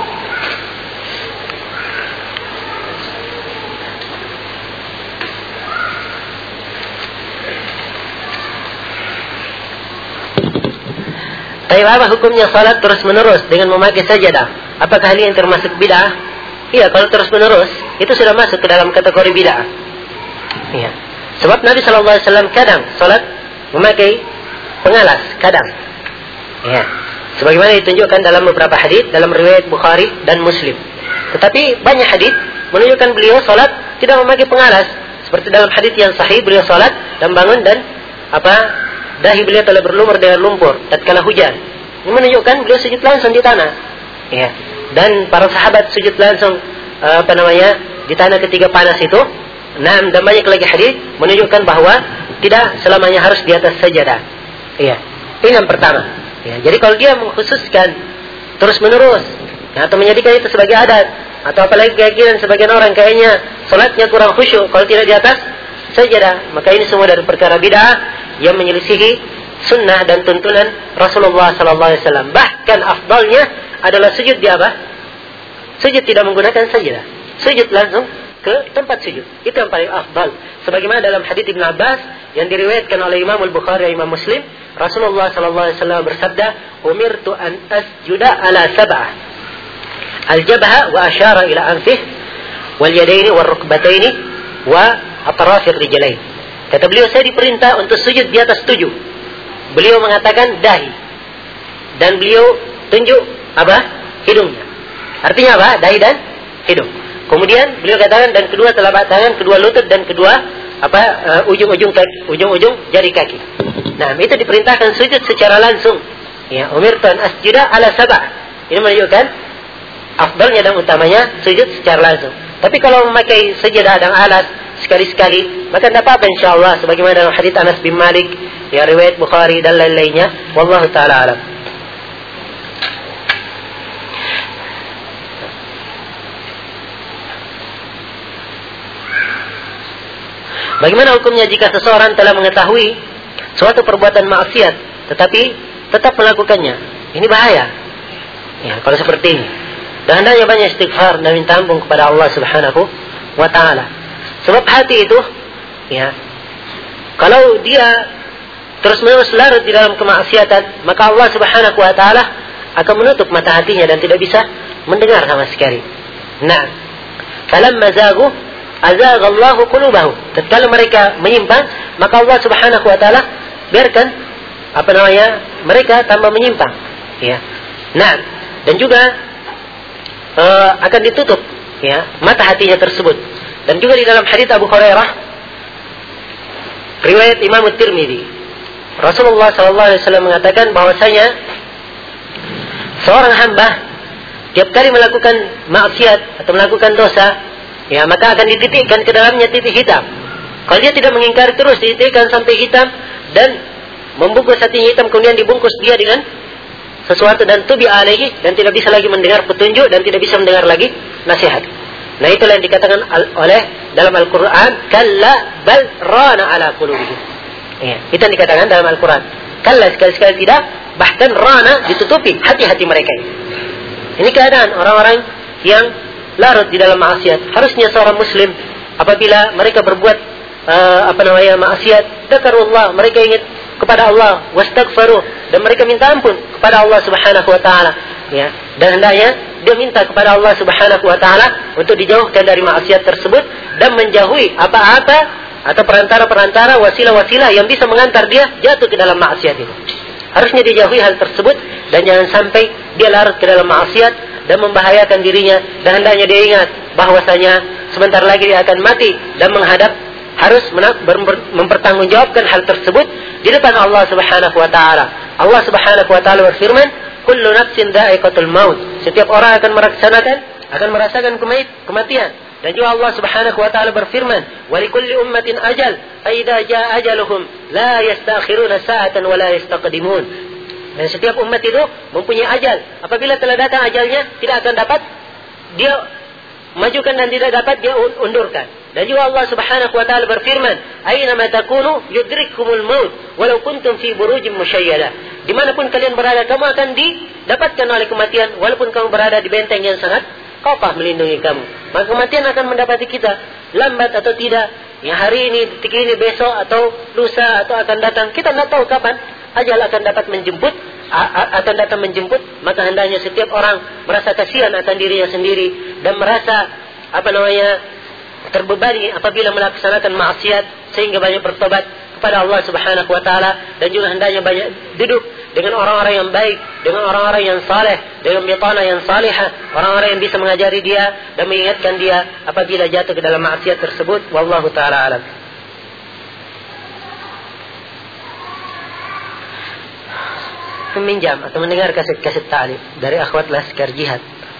Tapi apa hukumnya salat terus menerus dengan memakai sajadah? Apakah hal ini termasuk bid'ah? Iya, kalau terus menerus itu sudah masuk ke dalam kategori bid'ah. Iya. Sebab Nabi Shallallahu Alaihi Wasallam kadang salat memakai pengalas, kadang. Ya. Sebagaimana ditunjukkan dalam beberapa hadis dalam riwayat Bukhari dan Muslim. Tetapi banyak hadis menunjukkan beliau salat tidak memakai pengalas. Seperti dalam hadis yang sahih beliau salat dan bangun dan apa dahi beliau telah berlumur dengan lumpur tatkala hujan. Ini menunjukkan beliau sujud langsung di tanah. Ya. Dan para sahabat sujud langsung apa namanya di tanah ketika panas itu. Nah, dan banyak lagi hadis menunjukkan bahwa tidak selamanya harus di atas sajadah. Iya. Ini yang pertama. Ya, jadi kalau dia mengkhususkan terus menerus ya, atau menjadikan itu sebagai adat atau apalagi keyakinan sebagian orang kayaknya salatnya kurang khusyuk kalau tidak di atas sajadah, maka ini semua dari perkara bid'ah yang menyelisihi sunnah dan tuntunan Rasulullah sallallahu alaihi wasallam. Bahkan afdalnya adalah sujud di apa? Sujud tidak menggunakan sajadah. Sujud langsung ke tempat sujud. Itu yang paling afdal. Sebagaimana dalam hadits Ibnu Abbas yang diriwayatkan oleh Imam Al-Bukhari dan Imam Muslim, Rasulullah sallallahu alaihi wasallam bersabda, "Umirtu an asjuda ala sab'ah. Al-jabha wa asyara ila anfih wal yadaini wal rukbataini wa atrafir rijlain." Kata beliau, saya diperintah untuk sujud di atas tujuh. Beliau mengatakan dahi. Dan beliau tunjuk apa? Hidungnya. Artinya apa? Dahi dan hidung. Kemudian beliau katakan dan kedua telapak tangan, kedua lutut dan kedua apa uh, ujung-ujung kaki, ujung-ujung jari kaki. Nah, itu diperintahkan sujud secara langsung. Ya, umirtu an asjuda ala sab'ah. Ini menunjukkan afdalnya dan utamanya sujud secara langsung. Tapi kalau memakai sajadah dan alas sekali-sekali, maka tidak apa-apa insyaallah sebagaimana dalam hadits Anas bin Malik, ya riwayat Bukhari dan lain-lainnya. Wallahu taala alam. Bagaimana hukumnya jika seseorang telah mengetahui suatu perbuatan maksiat tetapi tetap melakukannya? Ini bahaya. Ya, kalau seperti ini. Dan hendaknya banyak istighfar dan minta ampun kepada Allah Subhanahu wa taala. Sebab hati itu ya, kalau dia terus-menerus larut di dalam kemaksiatan, maka Allah Subhanahu wa taala akan menutup mata hatinya dan tidak bisa mendengar sama sekali. Nah, falamma zagu azagha Allahu qulubahum. Tatkala mereka menyimpang, maka Allah Subhanahu wa taala biarkan apa namanya? Mereka tambah menyimpang, ya. Nah, dan juga uh, akan ditutup ya mata hatinya tersebut. Dan juga di dalam hadits Abu Hurairah riwayat Imam At-Tirmidzi, Rasulullah sallallahu alaihi wasallam mengatakan bahwasanya seorang hamba tiap kali melakukan maksiat atau melakukan dosa, ya, maka akan dititikkan ke dalamnya titik hitam. Kalau dia tidak mengingkari terus, dititikkan sampai hitam dan membungkus hatinya hitam, kemudian dibungkus dia dengan sesuatu dan tubi alaihi, dan tidak bisa lagi mendengar petunjuk dan tidak bisa mendengar lagi nasihat. Nah, itulah yang dikatakan oleh dalam Al-Quran, kalla bal rana ala qulubihim. Ya, itu yang dikatakan dalam Al-Quran. Kalla, sekali-sekali tidak, bahkan rana, ditutupi hati-hati mereka. Ini keadaan orang-orang yang larut di dalam maksiat. Harusnya seorang muslim apabila mereka berbuat uh, apa namanya maksiat, dzakarullah, mereka ingat kepada Allah, wastaghfaru, dan mereka minta ampun kepada Allah Subhanahu wa taala, ya. Dan hendaknya dia minta kepada Allah Subhanahu wa taala untuk dijauhkan dari maksiat tersebut dan menjauhi apa-apa atau perantara-perantara, wasilah-wasilah yang bisa mengantar dia jatuh ke dalam maksiat itu. Harusnya dijauhi hal tersebut dan jangan sampai dia larut ke dalam maksiat dan membahayakan dirinya. Dan hendaknya dia ingat bahwasanya sebentar lagi dia akan mati dan menghadap, harus mempertanggungjawabkan hal tersebut di depan Allah Subhanahu wa taala. Allah Subhanahu wa taala berfirman, "Kullu nafsin dha'iqatul maut." Setiap orang akan merasakan akan merasakan kematian. Dan juga Allah Subhanahu wa taala berfirman, "Wa likulli ummatin ajal, fa idza jaa ajaluhum la yastakhiruna sa'atan wa la yastaqdimun." Dan setiap umat itu mempunyai ajal. Apabila telah datang ajalnya, tidak akan dapat dia majukan dan tidak dapat dia undurkan. Dan juga Allah Subhanahu wa taala berfirman, "Aina ma takunu yudrikkumul maut walau kuntum fi burujin musyayyada." Dimanapun kalian berada, kamu akan didapatkan oleh kematian walaupun kamu berada di benteng yang sangat kokoh melindungi kamu. Maka kematian akan mendapati kita, lambat atau tidak, yang hari ini, detik ini, besok atau lusa atau akan datang, kita tidak tahu kapan ajal akan dapat menjemput, akan datang menjemput. Maka hendaknya setiap orang merasa kasihan akan dirinya sendiri dan merasa apa namanya terbebani apabila melaksanakan maksiat, sehingga banyak bertobat kepada Allah Subhanahu wa taala. Dan juga hendaknya banyak duduk dengan orang-orang yang baik, dengan orang-orang yang saleh, dengan bitana yang salihah, orang-orang yang bisa mengajari dia dan mengingatkan dia apabila jatuh ke dalam maksiat tersebut. Wallahu taala alam. Meminjam atau mendengar kaset-kaset ta'lim dari akhwat Laskar Jihad,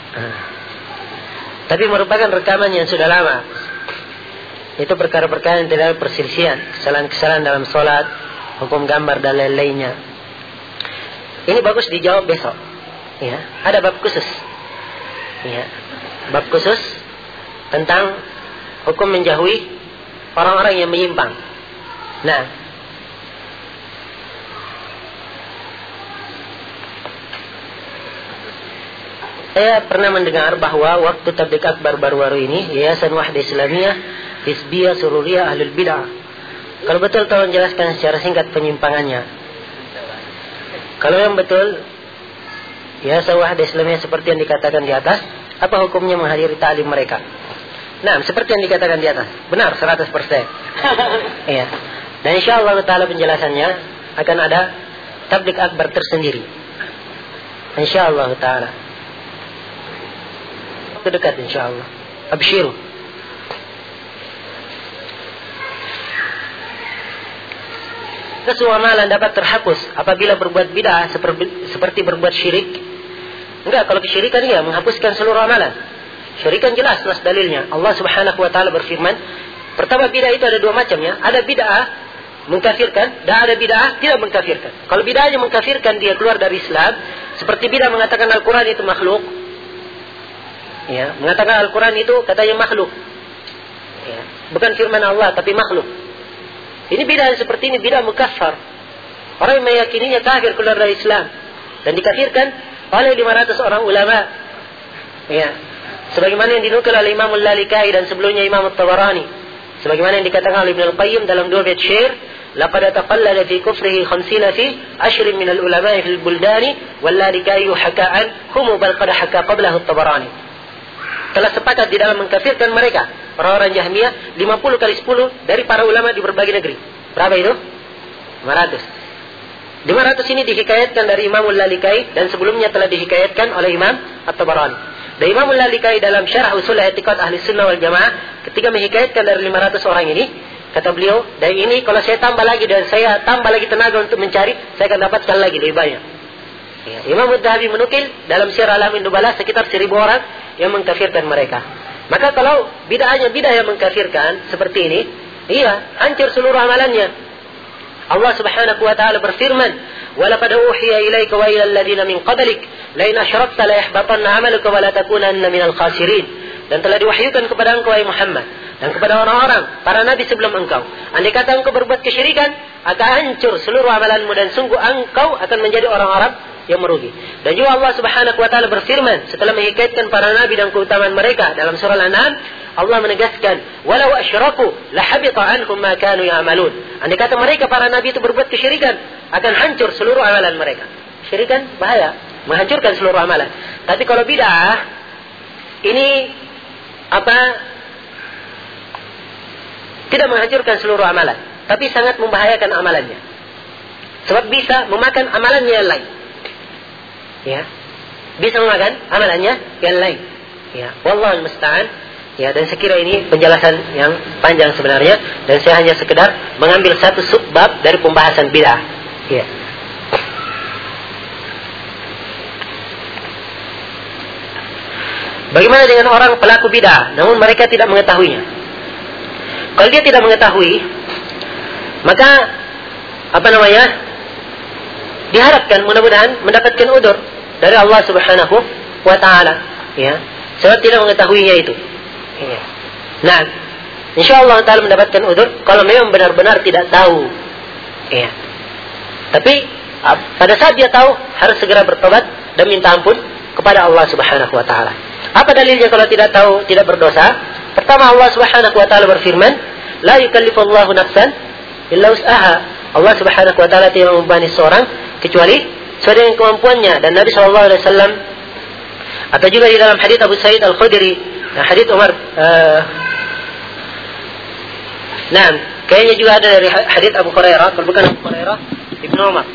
tapi merupakan rekaman yang sudah lama. Itu perkara-perkara yang tidak ada perselisihan, kesalahan-kesalahan dalam sholat, hukum gambar dan lain-lainnya. Ini bagus dijawab besok. Ya, ada bab khusus. Ya, bab khusus tentang hukum menjauhi orang-orang yang menyimpang. Nah, saya pernah mendengar bahwa waktu tabligh akbar baru-baru ini, Yayasan Wahda Islamiyah Hizbiyah Sururiyah Ahlul Bid'ah, kalau betul tolong jelaskan secara singkat penyimpangannya. Kalau yang betul Yayasan Wahda Islamiyah seperti yang dikatakan di atas, apa hukumnya menghadiri ta'lim mereka? Nah, seperti yang dikatakan di atas, benar seratus persen. Iya. Dan insyaallah taala penjelasannya akan ada tabligh akbar tersendiri. Insyaallah taala. Dekat insyaallah. Abshiru. Sesuatu amalan dapat terhapus apabila berbuat bid'ah seperti, seperti berbuat syirik. Enggak, kalau kesyirikan ya menghapuskan seluruh amalan. Syirikan jelas nas dalilnya. Allah Subhanahu wa taala berfirman, pertama bid'ah itu ada dua macam ya. Ada bid'ah mengkafirkan dan ada bid'ah tidak mengkafirkan. Kalau bid'ahnya mengkafirkan dia keluar dari Islam, seperti bid'ah mengatakan Al-Qur'an itu makhluk. Ya, mengatakan Al-Quran itu katanya makhluk. Ya, bukan firman Allah tapi makhluk. Ini bid'ah seperti ini, bid'ah mukaffar. Orang yang meyakininya kafir keluar dari Islam dan dikafirkan oleh lima ratus orang ulama. Ya, sebagaimana yang dinukil oleh Imam Al-Lalikai dan sebelumnya Imam At-Tabarani. Sebagaimana yang dikatakan oleh Ibn Al-Qayyim dalam dua bait syair, laqad taqallada fi kufrihi khamsina fi ashrin min al-ulama'i fil buldani wal Lalikai haka'an hum bal qad haka qablahu At-Tabarani. Telah sepakat di dalam mengkafirkan mereka, orang-orang Jahmiyah, lima puluh kali sepuluh dari para ulama di berbagai negeri. Berapa itu? lima ratus. lima ratus ini dihikayatkan dari Imam Al-Lalikai dan sebelumnya telah dihikayatkan oleh Imam At-Tabarani. Dan Imam Al-Lalikai dalam Syarah Usul I'tiqad Ahli Sunnah wal Jamaah ketika menghikayatkan dari lima ratus orang ini, kata beliau, dan ini kalau saya tambah lagi dan saya tambah lagi tenaga untuk mencari, saya akan dapatkan lagi lebih banyak. Ya, Imam Ad-Dhahabi menukil dalam Syiar Alamin Nubala sekitar seribu orang yang mengkafirkan mereka. Maka kalau bid'ahnya bid'ah yang mengkafirkan seperti ini, iya, hancur seluruh amalannya. Allah Subhanahu wa taala berfirman, "Wa laqad uhiya ilaika wa ila alladziina min qablik la in asyrakta la yahbatanna 'amaluka wa la takunanna minal khasirin." Dan telah diwahyukan kepada engkau wahai Muhammad dan kepada orang-orang para nabi sebelum engkau, andai kata engkau berbuat kesyirikan, akan hancur seluruh amalanmu dan sungguh engkau akan menjadi orang-orang yang merugi. Dan juga Allah Subhanahu wa taala berfirman setelah menghikayatkan para nabi dan keutamaan mereka dalam surah Al-An'am, Allah menegaskan, "Walau asyraku la habita anhum ma kanu ya'malun." Andai kata mereka para nabi itu berbuat kesyirikan, akan hancur seluruh amalan mereka. Kesyirikan bahaya, menghancurkan seluruh amalan. Tapi kalau bid'ah ini apa? Tidak menghancurkan seluruh amalan, tapi sangat membahayakan amalannya. Sebab bisa memakan amalannya yang lain. Ya, bisa memakan amalannya yang lain. Ya, wallahu musta'an. Ya, dan saya kira ini penjelasan yang panjang sebenarnya, dan saya hanya sekedar mengambil satu subbab dari pembahasan bid'ah. Ya. Bagaimana dengan orang pelaku bid'ah, namun mereka tidak mengetahuinya? Kalau dia tidak mengetahui, maka apa namanya? Diharapkan mudah-mudahan mendapatkan udzur dari Allah Subhanahu wa taala, ya. Sebab tidak mengetahuinya itu. Ya. Nah, insyaallah taala mendapatkan udzur kalau memang benar-benar tidak tahu. Ya. Tapi pada saat dia tahu, harus segera bertobat dan minta ampun kepada Allah Subhanahu wa taala. Apa dalilnya kalau tidak tahu tidak berdosa? Pertama, Allah Subhanahu wa taala berfirman, "La yukallifullahu nafsan illa wus'aha." Allah Subhanahu wa taala tidak membebani seorang kecuali sesuai dengan kemampuannya. Dan Nabi sallallahu alaihi wasallam, atau juga di dalam hadits Abu Sa'id Al-Khudri, nah hadits Umar, uh, nah, kayaknya juga ada dari hadits Abu Hurairah, kalau bukan Abu Hurairah, Ibnu Umar,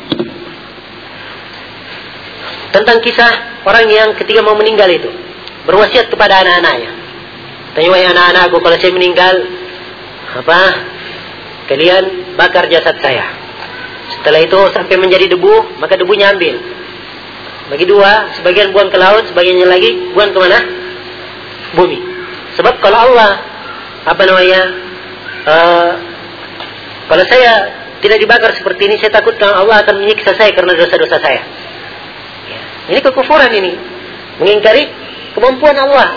tentang kisah orang yang ketika mau meninggal itu berwasiat kepada anak-anaknya. Tanya, wahai anak-anakku, kalau saya meninggal, apa? Kalian bakar jasad saya. Setelah itu sampai menjadi debu, maka debunya ambil. Bagi dua, sebagian buang ke laut, sebagiannya lagi buang ke mana? Bumi. Sebab kalau Allah, apa namanya? Uh, kalau saya tidak dibakar seperti ini, saya takutkan Allah akan menyiksa saya karena dosa-dosa saya. Ya. Ini kekufuran ini, mengingkari kemampuan Allah.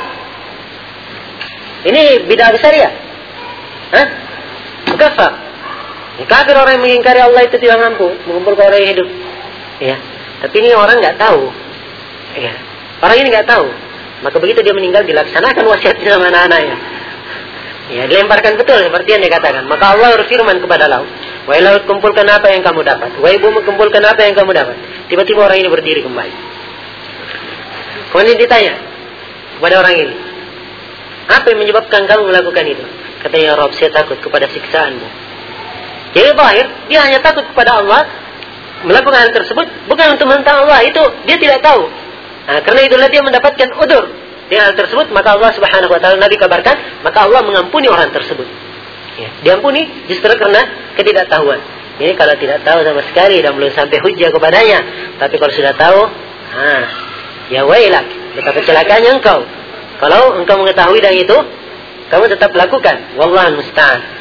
Ini bid'ah besar ya? Hah? Kafir. Kafir orang yang mengingkari Allah itu tidak mampu mengumpulkan orang yang hidup. Ya. Tapi ini orang nggak tahu. Ya. Orang ini nggak tahu. Maka begitu dia meninggal, dilaksanakan wasiatnya sama anak-anaknya. Ya, dilemparkan betul seperti yang dikatakan. Maka Allah berfirman kepada laut, "Wahai laut, kumpulkan apa yang kamu dapat. Wahai bumi, kumpulkan apa yang kamu dapat." Tiba-tiba orang ini berdiri kembali. Kemudian ditanya kepada orang ini, "Apa yang menyebabkan kamu melakukan itu?" Katanya, "Ya Rabb, saya takut kepada siksaanmu." Jadi bahir, dia hanya takut kepada Allah, melakukan hal tersebut bukan untuk menentang Allah, itu dia tidak tahu. Nah, karena itulah dia mendapatkan udzur dengan hal tersebut, maka Allah Subhanahu wa taala, Nabi kabarkan, maka Allah mengampuni orang tersebut. Ya, diampuni justru karena ketidaktahuan. Ini kalau tidak tahu sama sekali dan belum sampai hujjah kepadanya. Tapi kalau sudah tahu, ah, ya wailak, betapa celakanya engkau. Kalau engkau mengetahui dan itu, kamu tetap lakukan. Wallahul musta'an.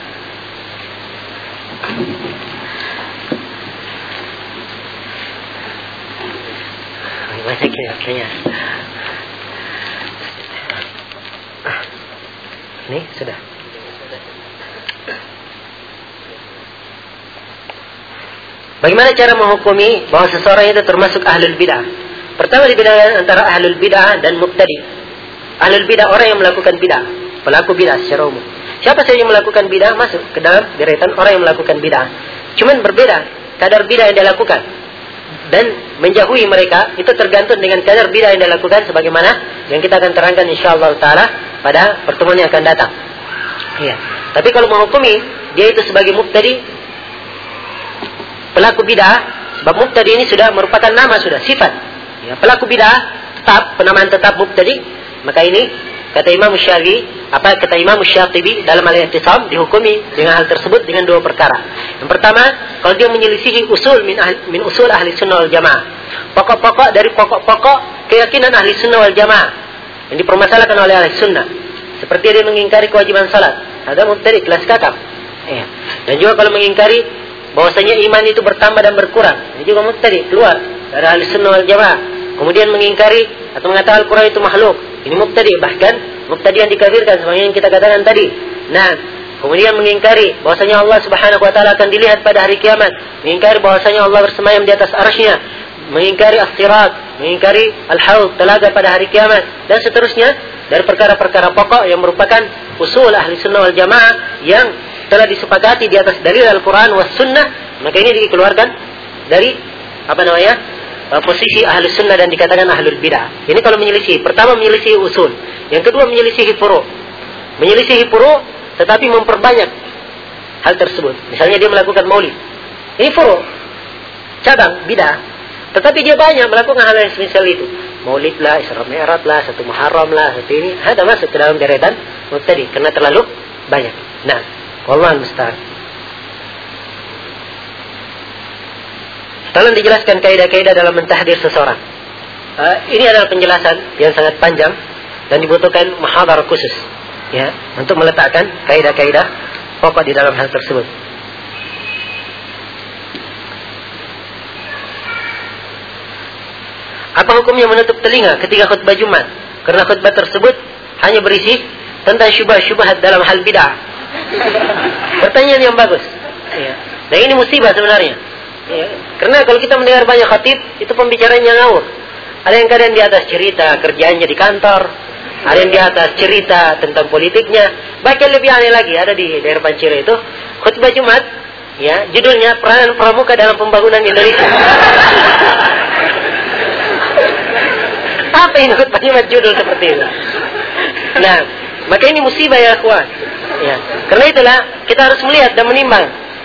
Banyak ya kayaknya. Ini sudah. Bagaimana cara menghukumi bahwa seseorang itu termasuk ahlul bid'ah? Pertama, dibedakan antara ahlul bid'ah dan mubtadi. Ahlul bid'ah orang yang melakukan bid'ah, pelaku bid'ah secara umum. Siapa saja yang melakukan bid'ah masuk ke dalam deretan orang yang melakukan bid'ah. Cuman berbeda kadar bid'ah yang dia lakukan. Dan menjauhi mereka itu tergantung dengan kadar bid'ah yang dia lakukan, sebagaimana yang kita akan terangkan insyaallah taala pada pertemuan yang akan datang. Iya. Tapi kalau menghukumi dia itu sebagai mubtadi, pelaku bid'ah, sebab mubtadi ini sudah merupakan nama, sudah sifat. Ya, pelaku bid'ah tetap, penamaan tetap mubtadi, maka ini kata Imam Syafi'i, apa kata Imam Syatibi dalam Al-I'tisam, dihukumi dengan hal tersebut dengan dua perkara. Yang pertama, kalau dia menyelisihi usul min, ahli, min usul ahli sunnah wal jamaah, pokok-pokok dari pokok-pokok keyakinan ahli sunnah wal jamaah yang dipermasalahkan oleh ahli sunnah, seperti dia mengingkari kewajiban salat, ada mubtadi kelas kakap. Ya. Dan juga kalau mengingkari bahwasanya iman itu bertambah dan berkurang, ini juga mubtadi, keluar dari ahli sunnah wal jamaah. Kemudian mengingkari atau mengatakan Al-Quran itu makhluk, ini mubtadi, bahkan mubtadi yang dikafirkan seperti yang kita katakan tadi. Nah, kemudian mengingkari bahwasanya Allah Subhanahu wa taala akan dilihat pada hari kiamat, mengingkari bahwasanya Allah bersemayam di atas arsy-Nya, mengingkari as-sirat, mengingkari al-haud, telaga pada hari kiamat, dan seterusnya dari perkara-perkara pokok yang merupakan usul ahli sunnah wal jamaah yang telah disepakati di atas dalil Al-Quran was sunnah, maka ini dikeluarkan dari apa namanya posisi ahli sunnah dan dikatakan ahlul bid'ah. Ini kalau menyelisih, pertama menyelisih usul, yang kedua menyelisih furu', menyelisih furu' tetapi memperbanyak hal tersebut. Misalnya dia melakukan maulid, ini furu', cabang bid'ah, tetapi dia banyak melakukan hal yang semisal itu, maulid lah, Isra Mi'raj lah, satu Muharram lah, satu ini, ada masuk ke dalam deretan mubtadi karena terlalu banyak. Nah, wallahu musta'an. Tolong dijelaskan kaidah-kaidah dalam mentahdir seseorang. Uh, ini adalah penjelasan yang sangat panjang dan dibutuhkan muhadharah khusus, ya, untuk meletakkan kaidah-kaidah pokok di dalam hal tersebut. Apa hukumnya menutup telinga ketika khutbah Jumat? Karena khutbah tersebut hanya berisi tentang syubhat-syubhat dalam hal bid'ah. Pertanyaan yang bagus. Ya. Nah, ini musibah sebenarnya. Ya. Karena kalau kita mendengar banyak khatib, itu pembicaranya ngawur. Ada yang kadang di atas cerita kerjaannya di kantor, ada yang di atas cerita tentang politiknya. Bahkan lebih aneh lagi, ada di daerah Pancira itu khutbah Jumat, ya, judulnya peranan pramuka dalam pembangunan Indonesia. Apa ini khutbah Jumat judul seperti itu? Nah, maka ini musibah ya kawan. Ya, karena itulah kita harus melihat dan menimbang.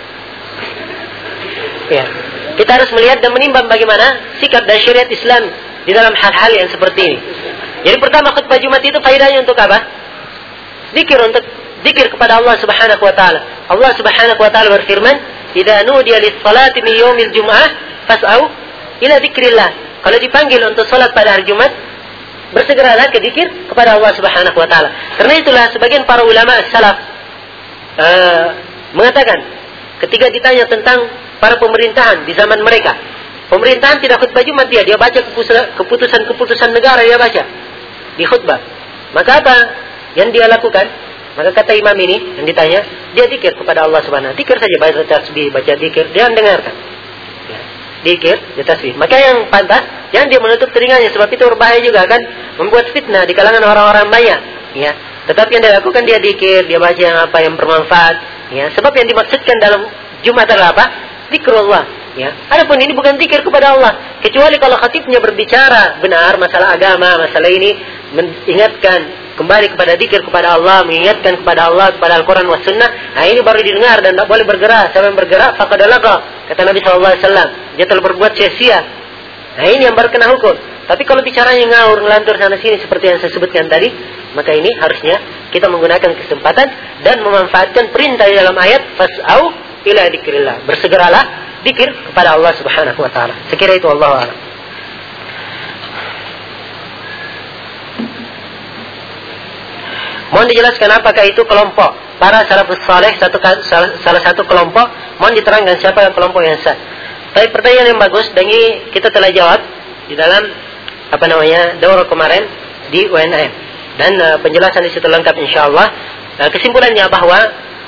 Ya, kita harus melihat dan menimbang bagaimana sikap dan syariat Islam di dalam hal-hal yang seperti ini. Jadi pertama, khutbah Jumat itu faedahnya untuk apa? Zikir, untuk zikir kepada Allah Subhanahu wa taala. Allah Subhanahu wa taala berfirman, "Idza nudiya lis-salati min yaumil jum'ah fas'au ila dzikrillah." Kalau dipanggil untuk salat pada hari Jumat, bersegeralah ke zikir kepada Allah Subhanahu wa taala. Karena itulah sebagian para ulama salaf uh, mengatakan ketika ditanya tentang para pemerintahan di zaman mereka, pemerintahan tidak khutbah Jumat dia, dia baca keputusan-keputusan negara, dia baca di khutbah. Maka apa yang dia lakukan? Maka kata imam ini yang ditanya, dia zikir kepada Allah Subhanahu wa taala. Zikir saja, baca tasbih, baca zikir, dia dengarkan. Ya, zikir, dia tasbih. Maka yang pantas, jangan dia menutup telinganya, sebab itu berbahaya juga, kan membuat fitnah di kalangan orang-orang banyak. Ya, tetapi yang dia lakukan, dia zikir, dia baca yang apa yang bermanfaat. Ya, sebab yang dimaksudkan dalam Jumat adalah apa? Zikrullah. Ya. Adapun ini bukan zikir kepada Allah, kecuali kalau khatibnya berbicara benar masalah agama, masalah ini, mengingatkan kembali kepada zikir kepada Allah, mengingatkan kepada Allah, kepada Al-Quran wa Sunnah. Nah, ini baru didengar dan tidak boleh bergerak. Siapa yang bergerak faqad laga, kata Nabi shallallahu alaihi wasallam, dia telah berbuat sia-sia. Nah, ini yang baru kena hukum. Tapi kalau bicaranya ngawur, ngelantur sana sini seperti yang saya sebutkan tadi, maka ini harusnya kita menggunakan kesempatan dan memanfaatkan perintah di dalam ayat fas'au ila dzikrillah, bersegeralah zikir kepada Allah Subhanahu wa taala. Sekira itu, Allah a'lam. Mohon dijelaskan apakah itu kelompok para salafus saleh, satu salah, salah satu kelompok. Mohon diterangkan siapa yang kelompok yang sah. Tapi pertanyaan yang bagus dan ini kita telah jawab di dalam apa namanya daurah kemarin di U N M, dan uh, penjelasan di situ lengkap insyaallah. Uh, kesimpulannya bahwa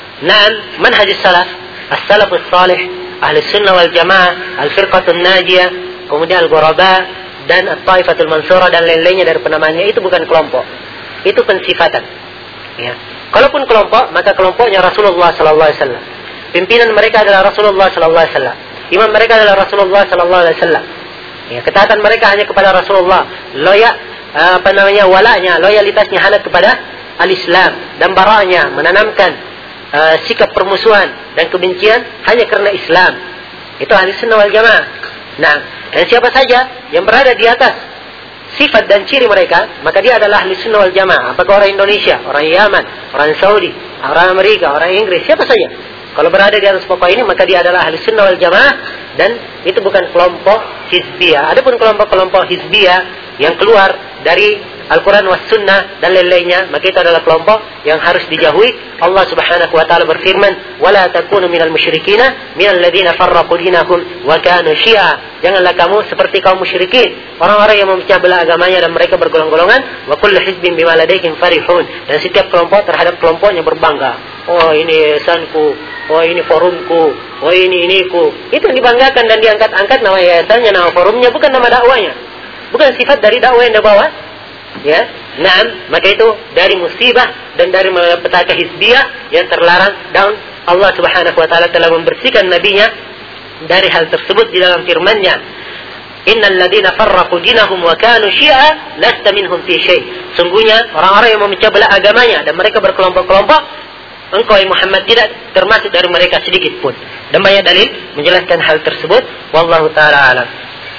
na'am manhajus salaf, as-salafus salih, ahli sunnah wal jamaah, al-firqatul najiyah, kemudian al-ghuraba dan at-taifatul mansurah dan lain-lainnya dari penamaannya, itu bukan kelompok, itu pensifatan. Ya. Kalaupun kelompok, maka kelompoknya Rasulullah sallallahu alaihi wasallam. Pimpinan mereka adalah Rasulullah sallallahu alaihi wasallam. Imam mereka adalah Rasulullah sallallahu alaihi wasallam. Ya, ketaatan mereka hanya kepada Rasulullah. Loya apa namanya walanya, loyalitasnya hanya kepada al-Islam, dan baranya menanamkan uh, sikap permusuhan dan kebencian hanya karena Islam. Itu ahli sunnah wal jamaah. Nah, dan siapa saja yang berada di atas sifat dan ciri mereka, maka dia adalah ahli sunnah wal jamaah. Apakah orang Indonesia, orang Yaman, orang Saudi, orang Amerika, orang Inggris, siapa saja, kalau berada di atas pokok ini, maka dia adalah ahli sunnah wal jamaah, dan itu bukan kelompok hizbiyah. Adapun kelompok-kelompok hizbiyah yang keluar dari Al-Quran was Sunnah dan lain-lainnya, maka itu adalah kelompok yang harus dijauhi. Allah Subhanahu wa taala berfirman, "Wala takunu minal musyrikina minal ladzina farraqu dinahum wa kanu syi'a." Janganlah kamu seperti kaum musyrikin, orang-orang yang memecah belah agamanya dan mereka bergolong-golongan. Wa kullu hizbin bima ladaihim farihun. Dan setiap kelompok terhadap kelompoknya berbangga. Oh, ini yayasanku, oh ini forumku, oh ini iniku. Itu yang dibanggakan dan diangkat-angkat nama yayasannya, nama forumnya, bukan nama dakwanya. Bukan sifat dari dakwah yang dibawa. Ya, nah, maka itu dari musibah dan dari malapetaka hizbiyah yang terlarang, dan Allah Subhanahu wa taala telah membersihkan nabinya dari hal tersebut di dalam firman-Nya, "Innal ladzina farraqu dinahum wa kanu syi'a lasta minhum fi syai'." Sungguhnya orang-orang yang memecah belah agamanya dan mereka berkelompok-kelompok, engkau Muhammad tidak termasuk dari mereka sedikit pun. Dan banyak dalil menjelaskan hal tersebut. Wallahu taala alam.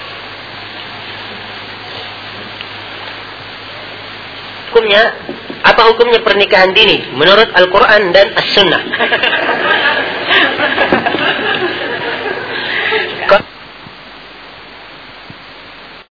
Hukumnya apa Apa hukumnya pernikahan dini menurut Al-Quran dan As-Sunnah?